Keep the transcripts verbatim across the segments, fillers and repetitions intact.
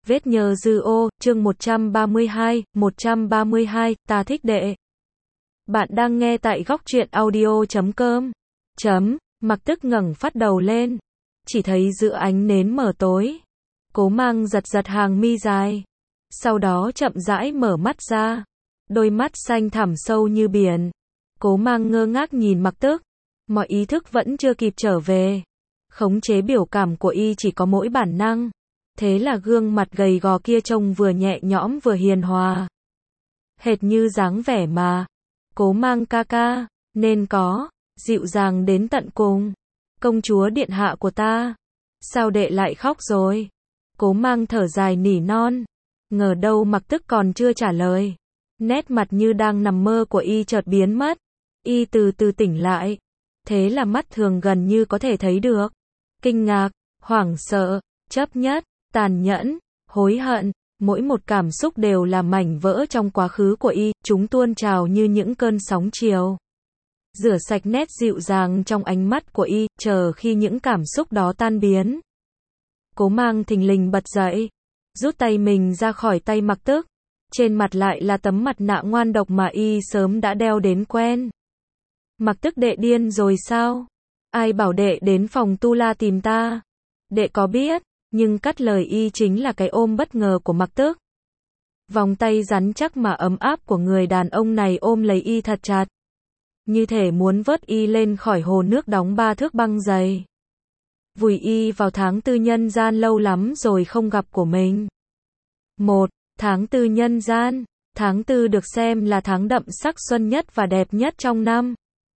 Vết nhơ dư ô, chương một trăm ba mươi hai, một trăm ba mươi hai, ta thích đệ. Bạn đang nghe tại góc truyện audio chấm com. Chấm, Mặc Tức ngẩng phát đầu lên. Chỉ thấy giữa ánh nến mờ tối. Cố Mang giật giật hàng mi dài. Sau đó chậm rãi mở mắt ra. Đôi mắt xanh thẳm sâu như biển. Cố Mang ngơ ngác nhìn Mặc Tức. Mọi ý thức vẫn chưa kịp trở về. Khống chế biểu cảm của y chỉ có mỗi bản năng. Thế là gương mặt gầy gò kia trông vừa nhẹ nhõm vừa hiền hòa. Hệt như dáng vẻ mà Cố Mang ca ca nên có, dịu dàng đến tận cùng. Công chúa điện hạ của ta, sao đệ lại khóc rồi? Cố Mang thở dài nỉ non. Ngờ đâu Mặc Tức còn chưa trả lời. Nét mặt như đang nằm mơ của y chợt biến mất. Y từ từ tỉnh lại. Thế là mắt thường gần như có thể thấy được. Kinh ngạc, hoảng sợ, chấp nhất, tàn nhẫn, hối hận, mỗi một cảm xúc đều là mảnh vỡ trong quá khứ của y, chúng tuôn trào như những cơn sóng chiều. Rửa sạch nét dịu dàng trong ánh mắt của y, chờ khi những cảm xúc đó tan biến. Cố Mang thình lình bật dậy, rút tay mình ra khỏi tay Mặc Tức. Trên mặt lại là tấm mặt nạ ngoan độc mà y sớm đã đeo đến quen. Mặc Tức đệ điên rồi sao? Ai bảo đệ đến phòng tu la tìm ta? Đệ có biết? Nhưng cắt lời y chính là cái ôm bất ngờ của Mặc Tức. Vòng tay rắn chắc mà ấm áp của người đàn ông này ôm lấy y thật chặt. Như thể muốn vớt y lên khỏi hồ nước đóng ba thước băng dày. Vùi y vào tháng tư nhân gian lâu lắm rồi không gặp của mình. Một, tháng tư nhân gian. Tháng tư được xem là tháng đậm sắc xuân nhất và đẹp nhất trong năm.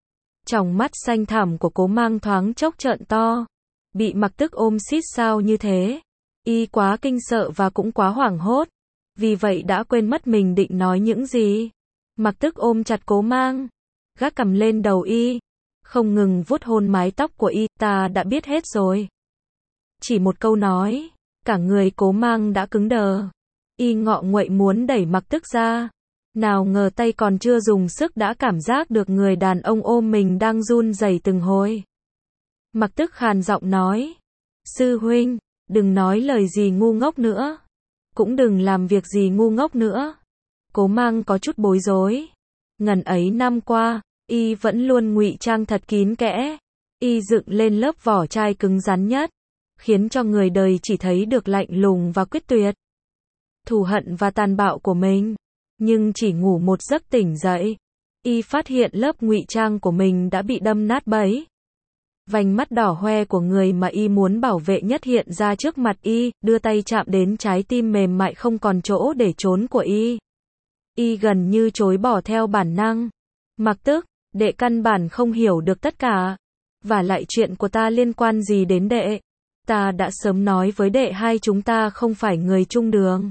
Tròng mắt xanh thẳm của Cố Mang thoáng chốc trợn to. Bị Mặc Tức ôm xít sao như thế. Y quá kinh sợ và cũng quá hoảng hốt. Vì vậy đã quên mất mình định nói những gì. Mặc Tức ôm chặt Cố Mang. Gác cằm lên đầu y. Không ngừng vuốt hôn mái tóc của y. Ta đã biết hết rồi. Chỉ một câu nói. Cả người Cố Mang đã cứng đờ. Y ngọ nguậy muốn đẩy Mặc Tức ra. Nào ngờ tay còn chưa dùng sức đã cảm giác được người đàn ông ôm mình đang run rẩy từng hồi. Mặc Tức khàn giọng nói. Sư huynh, đừng nói lời gì ngu ngốc nữa. Cũng đừng làm việc gì ngu ngốc nữa. Cố Mang có chút bối rối. Ngần ấy năm qua, y vẫn luôn ngụy trang thật kín kẽ. Y dựng lên lớp vỏ chai cứng rắn nhất. Khiến cho người đời chỉ thấy được lạnh lùng và quyết tuyệt. Thù hận và tàn bạo của mình. Nhưng chỉ ngủ một giấc tỉnh dậy. Y phát hiện lớp ngụy trang của mình đã bị đâm nát bấy. Vành mắt đỏ hoe của người mà y muốn bảo vệ nhất hiện ra trước mặt y, đưa tay chạm đến trái tim mềm mại không còn chỗ để trốn của y. Y gần như chối bỏ theo bản năng. Mặc Tức, đệ căn bản không hiểu được tất cả. Và lại chuyện của ta liên quan gì đến đệ? Ta đã sớm nói với đệ hai chúng ta không phải người chung đường.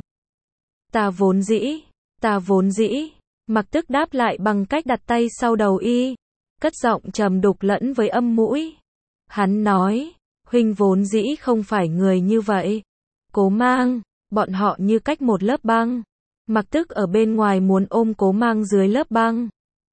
Ta vốn dĩ, ta vốn dĩ. Mặc Tức đáp lại bằng cách đặt tay sau đầu y. Cất giọng trầm đục lẫn với âm mũi. Hắn nói, huynh vốn dĩ không phải người như vậy. Cố Mang, bọn họ như cách một lớp băng. Mặc Tức ở bên ngoài muốn ôm Cố Mang dưới lớp băng.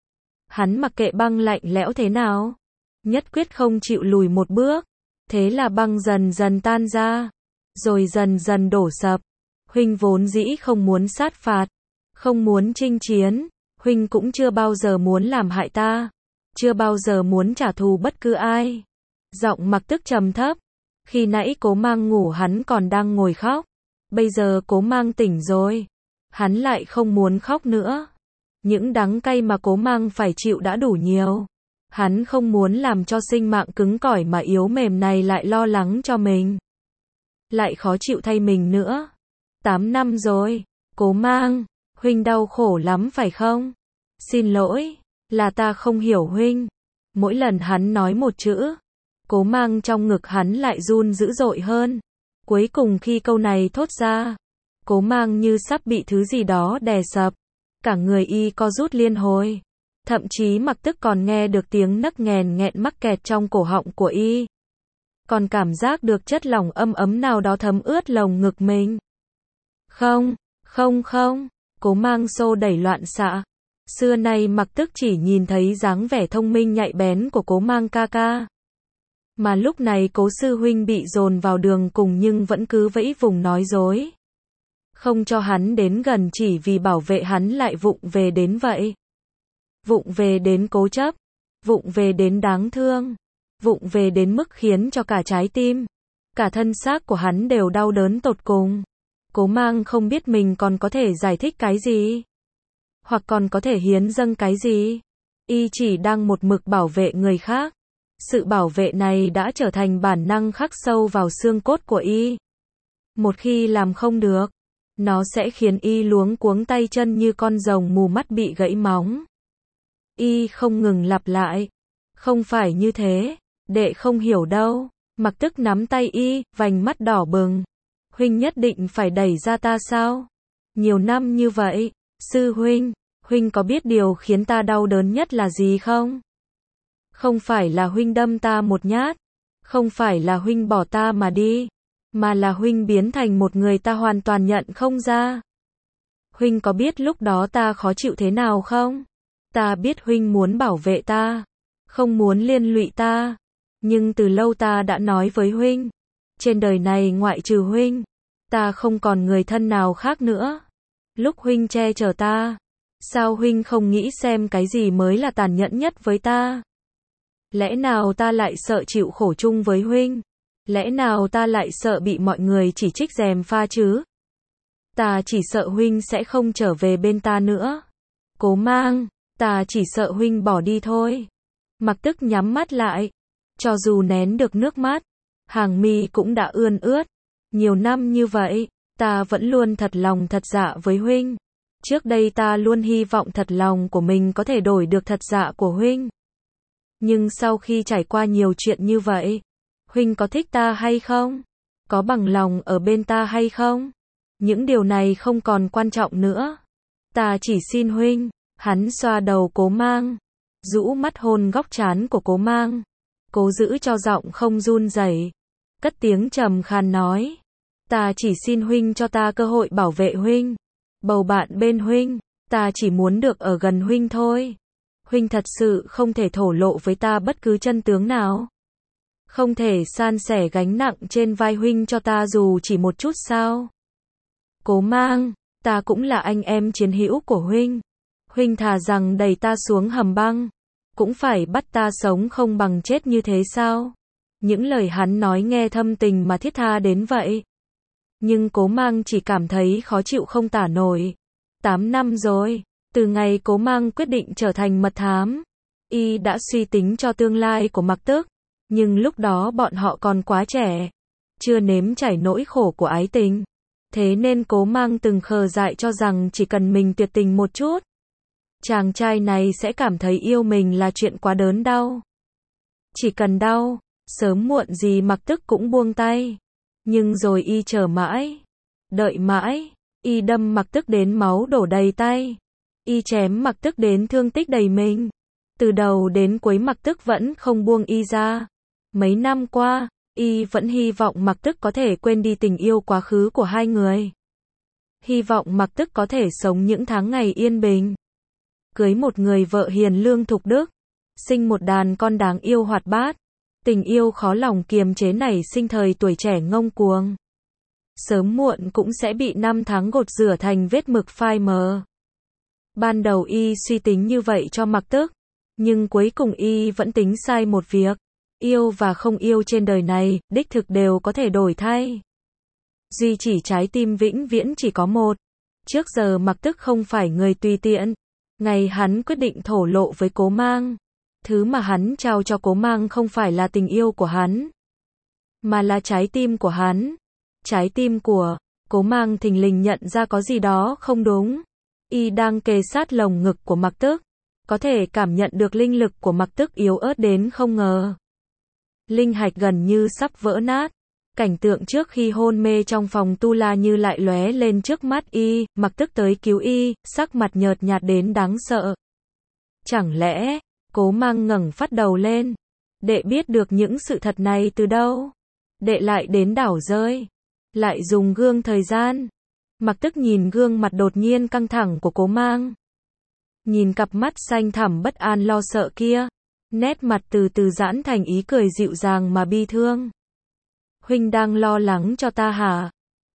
Hắn mặc kệ băng lạnh lẽo thế nào. Nhất quyết không chịu lùi một bước. Thế là băng dần dần tan ra. Rồi dần dần đổ sập. Huynh vốn dĩ không muốn sát phạt. Không muốn chinh chiến. Huynh cũng chưa bao giờ muốn làm hại ta. Chưa bao giờ muốn trả thù bất cứ ai. Giọng Mặc Tức trầm thấp. Khi nãy Cố Mang ngủ hắn còn đang ngồi khóc. Bây giờ Cố Mang tỉnh rồi. Hắn lại không muốn khóc nữa. Những đắng cay mà Cố Mang phải chịu đã đủ nhiều. Hắn không muốn làm cho sinh mạng cứng cỏi mà yếu mềm này lại lo lắng cho mình. Lại khó chịu thay mình nữa. Tám năm rồi. Cố Mang, huynh đau khổ lắm phải không? Xin lỗi, là ta không hiểu huynh. Mỗi lần hắn nói một chữ, Cố Mang trong ngực hắn lại run dữ dội hơn. Cuối cùng khi câu này thốt ra, Cố Mang như sắp bị thứ gì đó đè sập. Cả người y co rút liên hồi. Thậm chí Mặc Tức còn nghe được tiếng nấc nghèn nghẹn mắc kẹt trong cổ họng của y. Còn cảm giác được chất lỏng âm ấm nào đó thấm ướt lồng ngực mình. Không, không không, Cố Mang xô đẩy loạn xạ. Xưa nay Mặc Tức chỉ nhìn thấy dáng vẻ thông minh nhạy bén của Cố Mang ca ca. Mà lúc này Cố sư huynh bị dồn vào đường cùng nhưng vẫn cứ vẫy vùng nói dối. Không cho hắn đến gần chỉ vì bảo vệ hắn lại vụng về đến vậy. Vụng về đến cố chấp, vụng về đến đáng thương, vụng về đến mức khiến cho cả trái tim, cả thân xác của hắn đều đau đớn tột cùng. Cố Mang không biết mình còn có thể giải thích cái gì, hoặc còn có thể hiến dâng cái gì. Y chỉ đang một mực bảo vệ người khác. Sự bảo vệ này đã trở thành bản năng khắc sâu vào xương cốt của Y. Một khi làm không được, nó sẽ khiến Y luống cuống tay chân như con rồng mù mắt bị gãy móng. Y không ngừng lặp lại. Không phải như thế, đệ không hiểu đâu. Mặc Tức nắm tay Y, vành mắt đỏ bừng. Huynh nhất định phải đẩy ra ta sao? Nhiều năm như vậy, sư huynh, huynh có biết điều khiến ta đau đớn nhất là gì không? Không phải là huynh đâm ta một nhát, không phải là huynh bỏ ta mà đi, mà là huynh biến thành một người ta hoàn toàn nhận không ra. Huynh có biết lúc đó ta khó chịu thế nào không? Ta biết huynh muốn bảo vệ ta, không muốn liên lụy ta, nhưng từ lâu ta đã nói với huynh, trên đời này ngoại trừ huynh, ta không còn người thân nào khác nữa. Lúc huynh che chở ta, sao huynh không nghĩ xem cái gì mới là tàn nhẫn nhất với ta? Lẽ nào ta lại sợ chịu khổ chung với huynh? Lẽ nào ta lại sợ bị mọi người chỉ trích gièm pha chứ? Ta chỉ sợ huynh sẽ không trở về bên ta nữa. Cố Mang, ta chỉ sợ huynh bỏ đi thôi. Mặc Tức nhắm mắt lại, cho dù nén được nước mắt, hàng mi cũng đã ươn ướt. Nhiều năm như vậy, ta vẫn luôn thật lòng thật dạ với huynh. Trước đây ta luôn hy vọng thật lòng của mình có thể đổi được thật dạ của huynh. Nhưng sau khi trải qua nhiều chuyện như vậy, huynh có thích ta hay không? Có bằng lòng ở bên ta hay không? Những điều này không còn quan trọng nữa. Ta chỉ xin huynh. Hắn xoa đầu Cố Mang, rũ mắt hôn góc trán của Cố Mang, cố giữ cho giọng không run rẩy, cất tiếng trầm khàn nói: ta chỉ xin huynh cho ta cơ hội bảo vệ huynh, bầu bạn bên huynh, ta chỉ muốn được ở gần huynh thôi. Huynh thật sự không thể thổ lộ với ta bất cứ chân tướng nào? Không thể san sẻ gánh nặng trên vai huynh cho ta dù chỉ một chút sao? Cố Mang, ta cũng là anh em chiến hữu của huynh. Huynh thà rằng đẩy ta xuống hầm băng, cũng phải bắt ta sống không bằng chết như thế sao? Những lời hắn nói nghe thâm tình mà thiết tha đến vậy. Nhưng Cố Mang chỉ cảm thấy khó chịu không tả nổi. Tám năm rồi, từ ngày Cố Mang quyết định trở thành mật thám, Y đã suy tính cho tương lai của Mặc Tức, nhưng lúc đó bọn họ còn quá trẻ, chưa nếm trải nỗi khổ của ái tình. Thế nên Cố Mang từng khờ dại cho rằng chỉ cần mình tuyệt tình một chút, chàng trai này sẽ cảm thấy yêu mình là chuyện quá đớn đau. Chỉ cần đau, sớm muộn gì Mặc Tức cũng buông tay. Nhưng rồi Y chờ mãi, đợi mãi, Y đâm Mặc Tức đến máu đổ đầy tay. Y chém Mặc Tức đến thương tích đầy mình. Từ đầu đến cuối Mặc Tức vẫn không buông Y ra. Mấy năm qua, Y vẫn hy vọng Mặc Tức có thể quên đi tình yêu quá khứ của hai người. Hy vọng Mặc Tức có thể sống những tháng ngày yên bình, cưới một người vợ hiền lương thục đức, sinh một đàn con đáng yêu hoạt bát. Tình yêu khó lòng kiềm chế nảy sinh thời tuổi trẻ ngông cuồng, sớm muộn cũng sẽ bị năm tháng gột rửa thành vết mực phai mờ. Ban đầu Y suy tính như vậy cho Mặc Tức, nhưng cuối cùng Y vẫn tính sai một việc. Yêu và không yêu trên đời này, đích thực đều có thể đổi thay. Duy chỉ trái tim vĩnh viễn chỉ có một. Trước giờ Mặc Tức không phải người tùy tiện. Ngày hắn quyết định thổ lộ với Cố Mang, thứ mà hắn trao cho Cố Mang không phải là tình yêu của hắn, mà là trái tim của hắn. Trái tim của Cố Mang thình lình nhận ra có gì đó không đúng. Y đang kề sát lồng ngực của Mặc Tức, có thể cảm nhận được linh lực của Mặc Tức yếu ớt đến không ngờ. Linh hạch gần như sắp vỡ nát. Cảnh tượng trước khi hôn mê trong phòng tu la như lại lóe lên trước mắt Y. Mặc Tức tới cứu Y, sắc mặt nhợt nhạt đến đáng sợ. Chẳng lẽ Cố Mang ngẩng phát đầu lên. Đệ biết được những sự thật này từ đâu? Đệ lại đến đảo rơi, lại dùng gương thời gian. Mặc Tức nhìn gương mặt đột nhiên căng thẳng của Cố Mang, nhìn cặp mắt xanh thẳm bất an lo sợ kia, nét mặt từ từ giãn thành ý cười dịu dàng mà bi thương. Huynh đang lo lắng cho ta hả?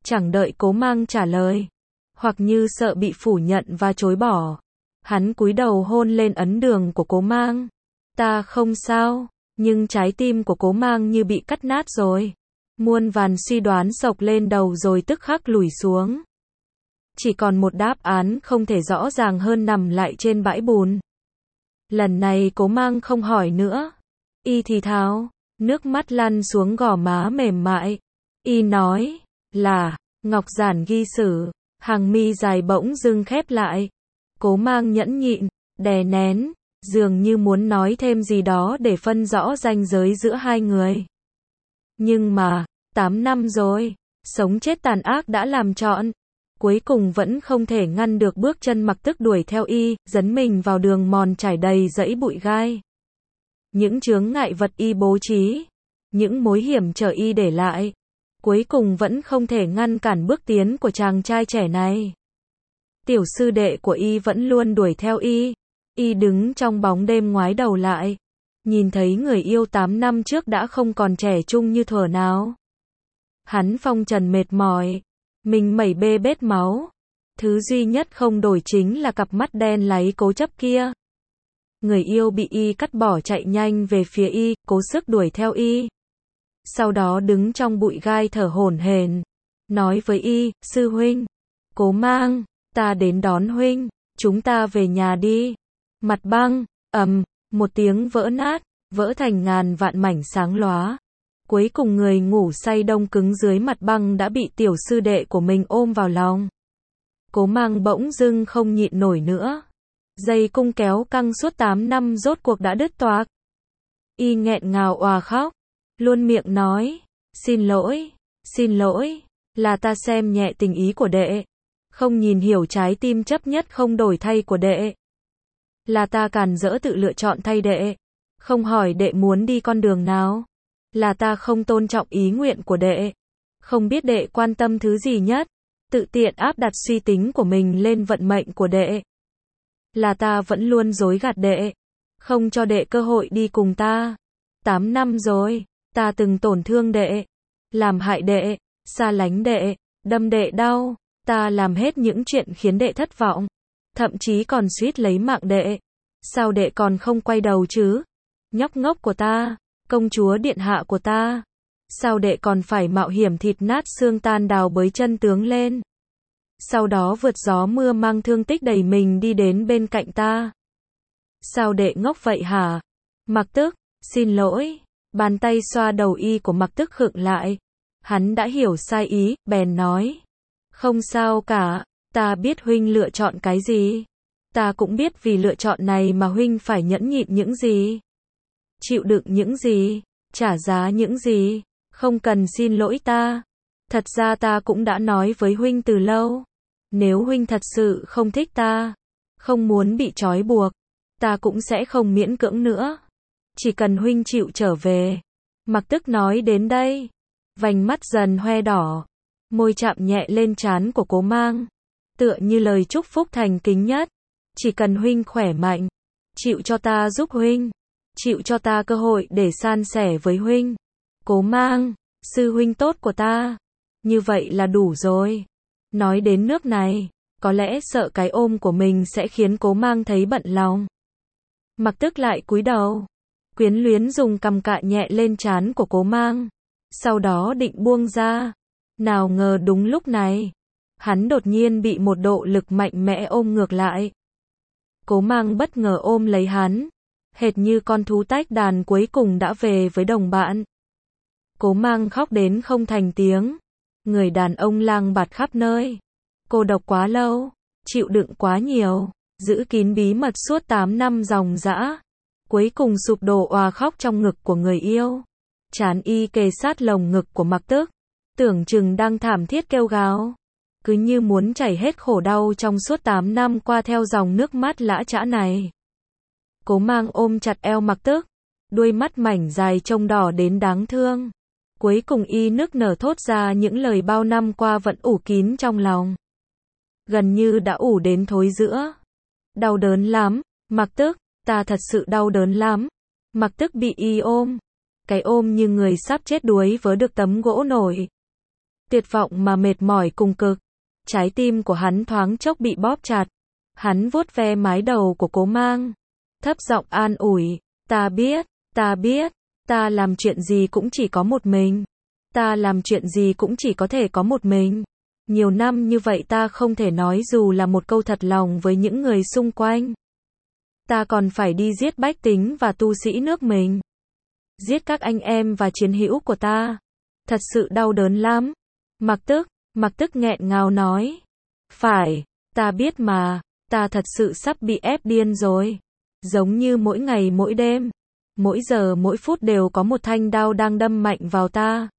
Chẳng đợi Cố Mang trả lời, hoặc như sợ bị phủ nhận và chối bỏ, hắn cúi đầu hôn lên ấn đường của Cố Mang. Ta không sao, nhưng trái tim của Cố Mang như bị cắt nát rồi. Muôn vàn suy đoán xộc lên đầu rồi tức khắc lùi xuống. Chỉ còn một đáp án không thể rõ ràng hơn nằm lại trên bãi bùn. Lần này Cố Mang không hỏi nữa. Y thì thào, nước mắt lăn xuống gò má mềm mại. Y nói, là, ngọc giản ghi sử, hàng mi dài bỗng dưng khép lại. Cố Mang nhẫn nhịn, đè nén, dường như muốn nói thêm gì đó để phân rõ ranh giới giữa hai người. Nhưng mà, tám năm rồi, sống chết tàn ác đã làm trọn. Cuối cùng vẫn không thể ngăn được bước chân Mặc Tức đuổi theo y, dấn mình vào đường mòn trải đầy dãy bụi gai. Những chướng ngại vật y bố trí, những mối hiểm trở y để lại, cuối cùng vẫn không thể ngăn cản bước tiến của chàng trai trẻ này. Tiểu sư đệ của y vẫn luôn đuổi theo y. Y đứng trong bóng đêm ngoái đầu lại, nhìn thấy người yêu tám năm trước đã không còn trẻ trung như thuở nào. Hắn phong trần mệt mỏi, mình mẩy bê bết máu. Thứ duy nhất không đổi chính là cặp mắt đen láy cố chấp kia. Người yêu bị y cắt bỏ chạy nhanh về phía y, cố sức đuổi theo y. Sau đó đứng trong bụi gai thở hổn hển, nói với y, sư huynh, Cố Mang, ta đến đón huynh, chúng ta về nhà đi. Mặt băng, ầm, một tiếng vỡ nát, vỡ thành ngàn vạn mảnh sáng lóa. Cuối cùng người ngủ say đông cứng dưới mặt băng đã bị tiểu sư đệ của mình ôm vào lòng. Cố Mang bỗng dưng không nhịn nổi nữa. Dây cung kéo căng suốt tám năm rốt cuộc đã đứt toạc. Y nghẹn ngào òa khóc, luôn miệng nói, xin lỗi, xin lỗi, là ta xem nhẹ tình ý của đệ, không nhìn hiểu trái tim chấp nhất không đổi thay của đệ. Là ta càn rỡ tự lựa chọn thay đệ, không hỏi đệ muốn đi con đường nào. Là ta không tôn trọng ý nguyện của đệ, không biết đệ quan tâm thứ gì nhất, tự tiện áp đặt suy tính của mình lên vận mệnh của đệ. Là ta vẫn luôn dối gạt đệ, không cho đệ cơ hội đi cùng ta. Tám năm rồi, ta từng tổn thương đệ, làm hại đệ, xa lánh đệ, đâm đệ đau, ta làm hết những chuyện khiến đệ thất vọng, thậm chí còn suýt lấy mạng đệ. Sao đệ còn không quay đầu chứ? Nhóc ngốc của ta, công chúa điện hạ của ta. Sao đệ còn phải mạo hiểm thịt nát xương tan đào bới chân tướng lên? Sau đó vượt gió mưa mang thương tích đầy mình đi đến bên cạnh ta. Sao đệ ngốc vậy hả? Mặc Tức, xin lỗi. Bàn tay xoa đầu y của Mặc Tức khựng lại. Hắn đã hiểu sai ý, bèn nói. Không sao cả, ta biết huynh lựa chọn cái gì. Ta cũng biết vì lựa chọn này mà huynh phải nhẫn nhịn những gì. Chịu đựng những gì, trả giá những gì. Không cần xin lỗi ta. Thật ra ta cũng đã nói với huynh từ lâu. Nếu huynh thật sự không thích ta, không muốn bị trói buộc, ta cũng sẽ không miễn cưỡng nữa. Chỉ cần huynh chịu trở về. Mặc Tức nói đến đây, vành mắt dần hoe đỏ, môi chạm nhẹ lên trán của Cố Mang, tựa như lời chúc phúc thành kính nhất. Chỉ cần huynh khỏe mạnh, chịu cho ta giúp huynh, chịu cho ta cơ hội để san sẻ với huynh. Cố Mang, sư huynh tốt của ta, như vậy là đủ rồi. Nói đến nước này, có lẽ sợ cái ôm của mình sẽ khiến Cố Mang thấy bận lòng. Mặc Tức lại cúi đầu, quyến luyến dùng cằm cạ nhẹ lên trán của Cố Mang, sau đó định buông ra. Nào ngờ đúng lúc này, hắn đột nhiên bị một độ lực mạnh mẽ ôm ngược lại. Cố Mang bất ngờ ôm lấy hắn, hệt như con thú tách đàn cuối cùng đã về với đồng bạn. Cố Mang khóc đến không thành tiếng. Người đàn ông lang bạt khắp nơi, cô độc quá lâu, chịu đựng quá nhiều, giữ kín bí mật suốt tám năm ròng rã, cuối cùng sụp đổ òa khóc trong ngực của người yêu. Trán y kề sát lồng ngực của Mặc Tức, tưởng chừng đang thảm thiết kêu gào, cứ như muốn chảy hết khổ đau trong suốt tám năm qua theo dòng nước mắt lã chã này. Cố Mang ôm chặt eo Mặc Tức, đuôi mắt mảnh dài trông đỏ đến đáng thương. Cuối cùng y nức nở thốt ra những lời bao năm qua vẫn ủ kín trong lòng. Gần như đã ủ đến thối giữa. Đau đớn lắm, Mặc Tức, ta thật sự đau đớn lắm. Mặc Tức bị y ôm. Cái ôm như người sắp chết đuối vớ được tấm gỗ nổi. tuyệt vọng mà mệt mỏi cùng cực. Trái tim của hắn thoáng chốc bị bóp chặt. Hắn vuốt ve mái đầu của Cố Mang, thấp giọng an ủi, ta biết, ta biết, ta làm chuyện gì cũng chỉ có một mình. Ta làm chuyện gì cũng chỉ có thể có một mình. Nhiều năm như vậy ta không thể nói dù là một câu thật lòng với những người xung quanh. Ta còn phải đi giết bách tính và tu sĩ nước mình. Giết các anh em và chiến hữu của ta. Thật sự đau đớn lắm. Mặc Tức, Mặc Tức nghẹn ngào nói. Phải, ta biết mà, ta thật sự sắp bị ép điên rồi. Giống như mỗi ngày mỗi đêm, mỗi giờ mỗi phút đều có một thanh đao đang đâm mạnh vào ta.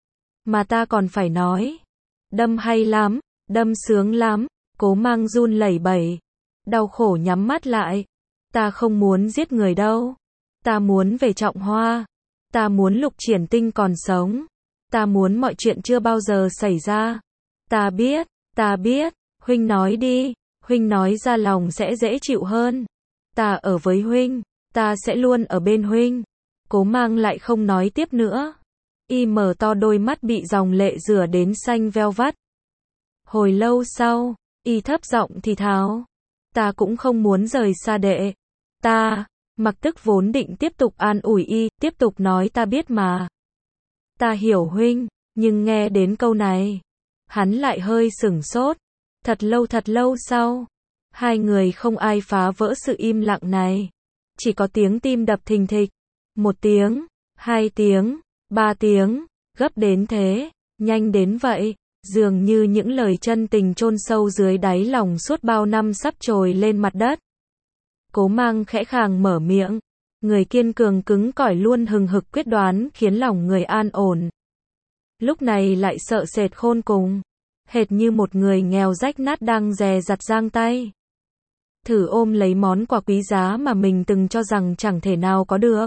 Mà ta còn phải nói. Đâm hay lắm, đâm sướng lắm. Cố Mang run lẩy bẩy, đau khổ nhắm mắt lại. Ta không muốn giết người đâu. Ta muốn về Trọng Hoa. Ta muốn Lục Triển Tinh còn sống. Ta muốn mọi chuyện chưa bao giờ xảy ra. Ta biết, ta biết, huynh nói đi, huynh nói ra lòng sẽ dễ chịu hơn. Ta ở với huynh, ta sẽ luôn ở bên huynh. Cố Mang lại không nói tiếp nữa. Y mở to đôi mắt bị dòng lệ rửa đến xanh veo vắt. Hồi lâu sau, Y thấp giọng thì thào. Ta cũng không muốn rời xa đệ. Ta, Mặc Tức vốn định tiếp tục an ủi Y, tiếp tục nói ta biết mà. Ta hiểu huynh, nhưng nghe đến câu này, hắn lại hơi sửng sốt. Thật lâu thật lâu sau, hai người không ai phá vỡ sự im lặng này. Chỉ có tiếng tim đập thình thịch. Một tiếng, hai tiếng, ba tiếng, gấp đến thế, nhanh đến vậy, dường như những lời chân tình chôn sâu dưới đáy lòng suốt bao năm sắp trồi lên mặt đất. Cố Mang khẽ khàng mở miệng, người kiên cường cứng cỏi luôn hừng hực quyết đoán khiến lòng người an ổn. Lúc này lại sợ sệt khôn cùng, hệt như một người nghèo rách nát đang dè dặt giang tay. Thử ôm lấy món quà quý giá mà mình từng cho rằng chẳng thể nào có được.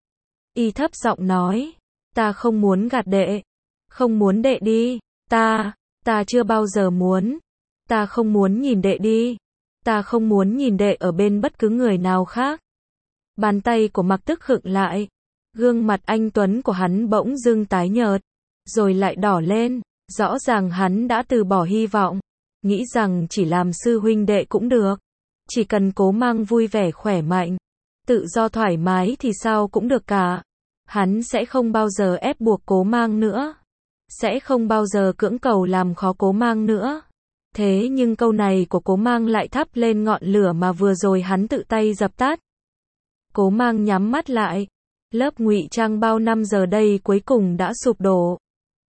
Y thấp giọng nói, ta không muốn gạt đệ, không muốn đệ đi, ta, ta chưa bao giờ muốn, ta không muốn nhìn đệ đi, ta không muốn nhìn đệ ở bên bất cứ người nào khác. Bàn tay của Mặc Tức khựng lại, gương mặt anh tuấn của hắn bỗng dưng tái nhợt, rồi lại đỏ lên, rõ ràng hắn đã từ bỏ hy vọng, nghĩ rằng chỉ làm sư huynh đệ cũng được, chỉ cần Cố Mang vui vẻ khỏe mạnh, tự do thoải mái thì sao cũng được cả. Hắn sẽ không bao giờ ép buộc Cố Mang nữa, sẽ không bao giờ cưỡng cầu làm khó Cố Mang nữa. Thế nhưng câu này của Cố Mang lại thắp lên ngọn lửa mà vừa rồi hắn tự tay dập tắt. Cố Mang nhắm mắt lại, lớp ngụy trang bao năm giờ đây cuối cùng đã sụp đổ.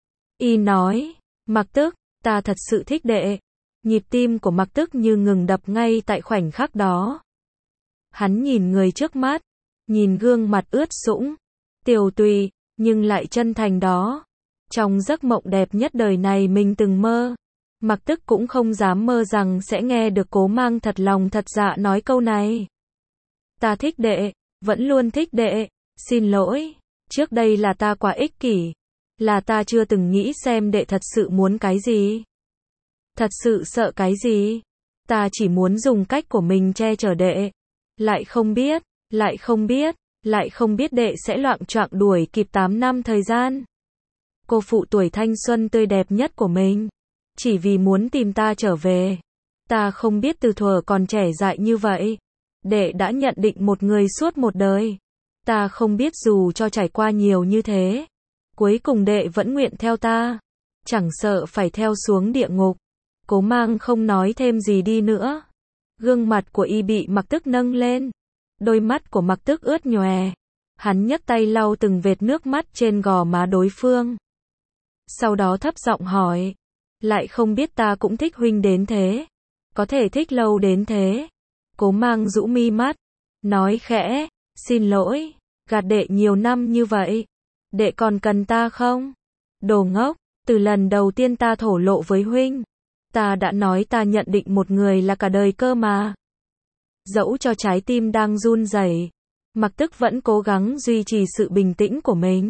Y nói, Mặc Tức, ta thật sự thích đệ. Nhịp tim của Mặc Tức như ngừng đập ngay tại khoảnh khắc đó. Hắn nhìn người trước mắt, nhìn gương mặt ướt sũng, tiều tụy, nhưng lại chân thành đó. Trong giấc mộng đẹp nhất đời này mình từng mơ, Mặc Tức cũng không dám mơ rằng sẽ nghe được Cố Mang thật lòng thật dạ nói câu này. Ta thích đệ, vẫn luôn thích đệ, xin lỗi, trước đây là ta quá ích kỷ, là ta chưa từng nghĩ xem đệ thật sự muốn cái gì, thật sự sợ cái gì. Ta chỉ muốn dùng cách của mình che chở đệ, lại không biết, lại không biết, lại không biết đệ sẽ loạng choạng đuổi kịp tám năm thời gian. Cô phụ tuổi thanh xuân tươi đẹp nhất của mình, chỉ vì muốn tìm ta trở về. Ta không biết từ thuở còn trẻ dại như vậy, đệ đã nhận định một người suốt một đời. Ta không biết dù cho trải qua nhiều như thế, cuối cùng đệ vẫn nguyện theo ta, chẳng sợ phải theo xuống địa ngục. Cố Mang không nói thêm gì đi nữa. Gương mặt của Y bị Mặc Tức nâng lên, đôi mắt của Mặc Tức ướt nhòe. Hắn nhấc tay lau từng vệt nước mắt trên gò má đối phương. Sau đó thấp giọng hỏi, lại không biết ta cũng thích huynh đến thế, có thể thích lâu đến thế. Cố Mang rũ mi mắt, nói khẽ, xin lỗi, gạt đệ nhiều năm như vậy, đệ còn cần ta không? Đồ ngốc, từ lần đầu tiên ta thổ lộ với huynh, ta đã nói ta nhận định một người là cả đời cơ mà. Dẫu cho trái tim đang run rẩy, Mặc Tức vẫn cố gắng duy trì sự bình tĩnh của mình.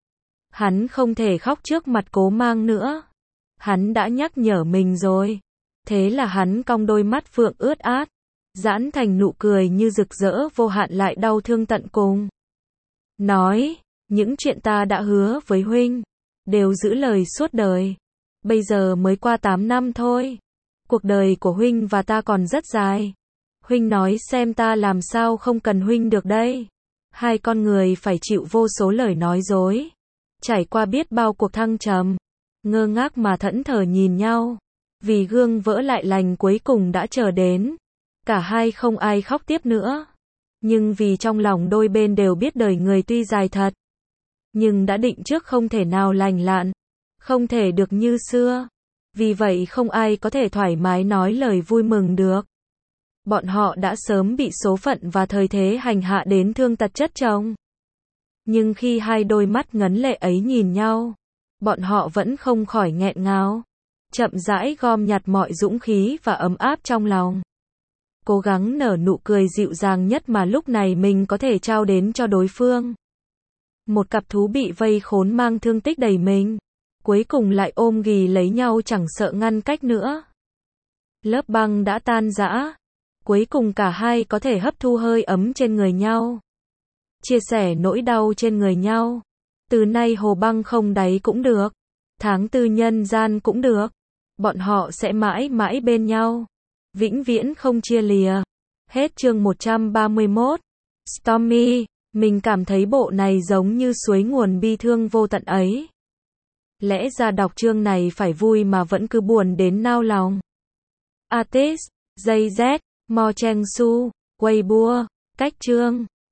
Hắn không thể khóc trước mặt Cố Mang nữa. Hắn đã nhắc nhở mình rồi. Thế là hắn cong đôi mắt phượng ướt át, giãn thành nụ cười như rực rỡ vô hạn lại đau thương tận cùng. Nói, những chuyện ta đã hứa với huynh, đều giữ lời suốt đời. Bây giờ mới qua tám năm thôi. Cuộc đời của huynh và ta còn rất dài. Huynh nói xem ta làm sao không cần huynh được đây. Hai con người phải chịu vô số lời nói dối. Trải qua biết bao cuộc thăng trầm. Ngơ ngác mà thẫn thờ nhìn nhau. Vì gương vỡ lại lành cuối cùng đã chờ đến. Cả hai không ai khóc tiếp nữa. Nhưng vì trong lòng đôi bên đều biết đời người tuy dài thật. Nhưng đã định trước không thể nào lành lặn. Không thể được như xưa. Vì vậy không ai có thể thoải mái nói lời vui mừng được. Bọn họ đã sớm bị số phận và thời thế hành hạ đến thương tật chất chồng. Nhưng khi hai đôi mắt ngấn lệ ấy nhìn nhau, bọn họ vẫn không khỏi nghẹn ngào. Chậm rãi gom nhặt mọi dũng khí và ấm áp trong lòng. Cố gắng nở nụ cười dịu dàng nhất mà lúc này mình có thể trao đến cho đối phương. Một cặp thú bị vây khốn mang thương tích đầy mình. Cuối cùng lại ôm ghì lấy nhau chẳng sợ ngăn cách nữa. Lớp băng đã tan rã. Cuối cùng cả hai có thể hấp thu hơi ấm trên người nhau. Chia sẻ nỗi đau trên người nhau. Từ nay hồ băng không đáy cũng được. Tháng tư nhân gian cũng được. Bọn họ sẽ mãi mãi bên nhau. Vĩnh viễn không chia lìa. Hết chương một trăm ba mươi mốt. Stormy, mình cảm thấy bộ này giống như suối nguồn bi thương vô tận ấy. Lẽ ra đọc chương này phải vui mà vẫn cứ buồn đến nao lòng. Artist, Jay Z, Mo Chang Su, Weibo, cách chương.